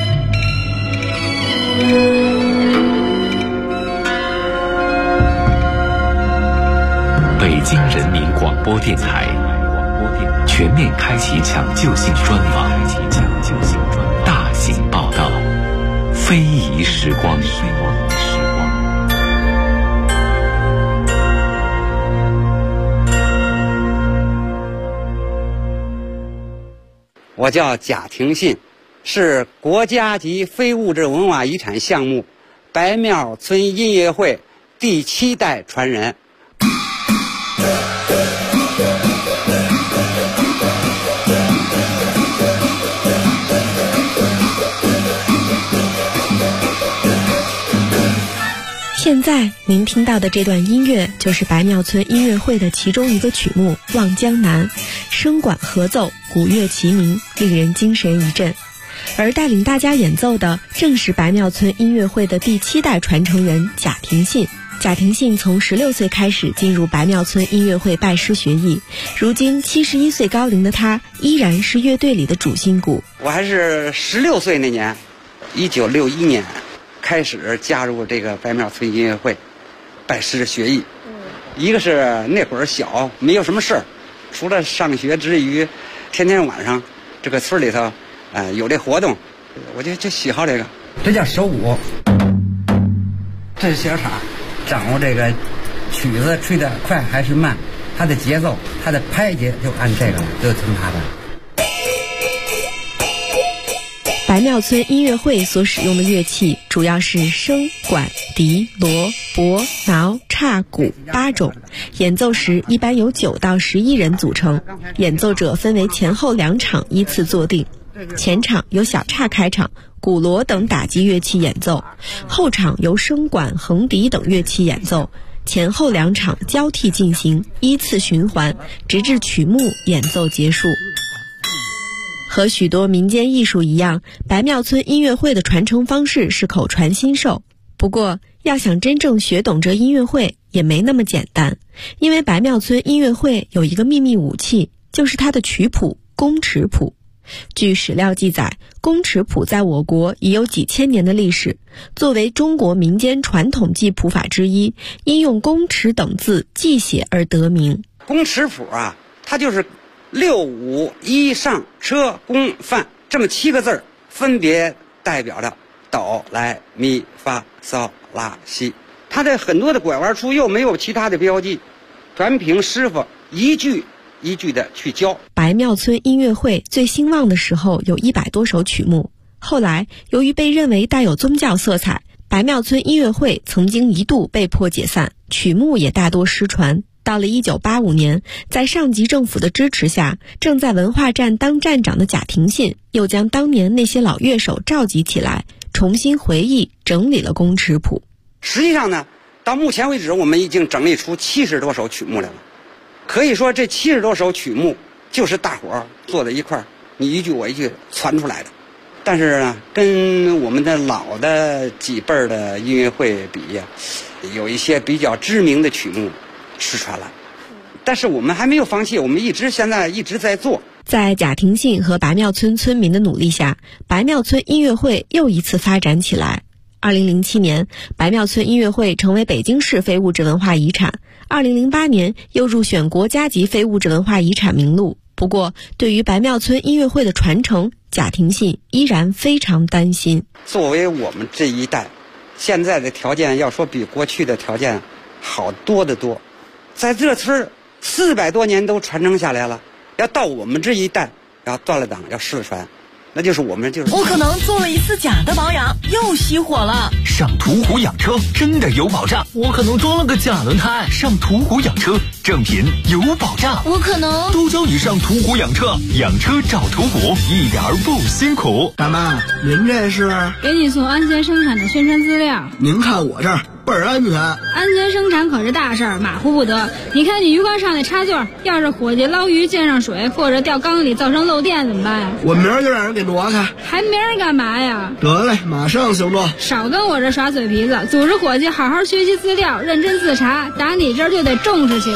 北京人民广播电台全面开启抢救性专访，大型报道，非遗时光。 我叫贾廷信，是国家级非物质文化遗产项目白庙村音乐会第7代传人。 现在您听到的这段音乐就是白庙村音乐会的其中一个曲目《望江南》，声管合奏，鼓乐齐鸣，令人精神一振。而带领大家演奏的正是白庙村音乐会的第7代传承人贾廷信。贾廷信从16岁开始进入白庙村音乐会拜师学艺，如今71岁高龄的他依然是乐队里的主心骨。 我还是16岁那年，1961年开始加入这个白庙村音乐会拜师学艺。一个是那会儿小，没有什么事儿，除了上学之余，天天晚上这个村里头有这活动，我就喜好这个。这叫手鼓，这是小叉，掌握这个曲子吹得快还是慢，它的节奏，它的拍节就按这个了，就听它的。 白庙村音乐会所使用的乐器主要是笙、管、笛、锣、钹、挠、叉、鼓8种，演奏时一般由9到11人组成，演奏者分为前后2场依次坐定。前场由小叉开场，鼓锣等打击乐器演奏，后场由笙管、横笛等乐器演奏，前后2场交替进行，依次循环，直至曲目演奏结束。和许多民间艺术一样，白庙村音乐会的传承方式是口传心授。不过，要想真正学懂这音乐会也没那么简单，因为白庙村音乐会有一个秘密武器，就是它的曲谱宫尺谱。据史料记载，宫尺谱在我国已有几千年的历史，作为中国民间传统记谱法之一，因用宫尺等字记写而得名。 宫尺谱啊，它就是6、5、1上车宫范这么7个字，分别代表着哆来咪发嗦拉西。它的很多的拐弯处又没有其他的标记，全凭师傅一句一句的去教。 白庙村音乐会最兴旺的时候有100多首曲目，后来由于被认为带有宗教色彩，白庙村音乐会曾经一度被迫解散，曲目也大多失传。到了1985年，在上级政府的支持下，正在文化站当站长的贾廷信又将当年那些老乐手召集起来，重新回忆整理了宫尺谱。 实际上呢，到目前为止我们已经整理出70多首曲目来了。可以说这70多首曲目就是大伙儿坐在一块儿，你一句我一句传出来的。但是呢，跟我们的老的几辈儿的音乐会比呀，有一些比较知名的曲目失传了。但是我们还没有放弃，我们现在一直在做。 在贾廷信和白庙村村民的努力下，白庙村音乐会又一次发展起来。2007年，白庙村音乐会成为北京市非物质文化遗产，2008年又入选国家级非物质文化遗产名录。不过，对于白庙村音乐会的传承，贾廷信依然非常担心。 作为我们这一代，现在的条件要说比过去的条件好多得多，在这村400多年都传承下来了，要到我们这一代要断了档，要失传，那就是我们就是我可能做了一次假的保养，又熄火了。 上途虎养车真的有保障。 我可能装了个假轮胎。 上途虎养车，正品有保障。 我可能都教你上途虎养车，养车找途虎，一点儿不辛苦。 大妈，您这是？ 给你送安全生产的宣传资料。 您看我这儿倍儿安全。 安全生产可是大事儿，马虎不得。你看你鱼缸上那插座，要是伙计捞鱼溅上水，或者掉缸里造成漏电怎么办呀？ 我明儿就让人给挪开。 还明儿干嘛呀？ 得嘞，马上行动。 少跟我这耍嘴皮子，组织伙计好好学习资料，认真自查，打你这儿就得重视起来。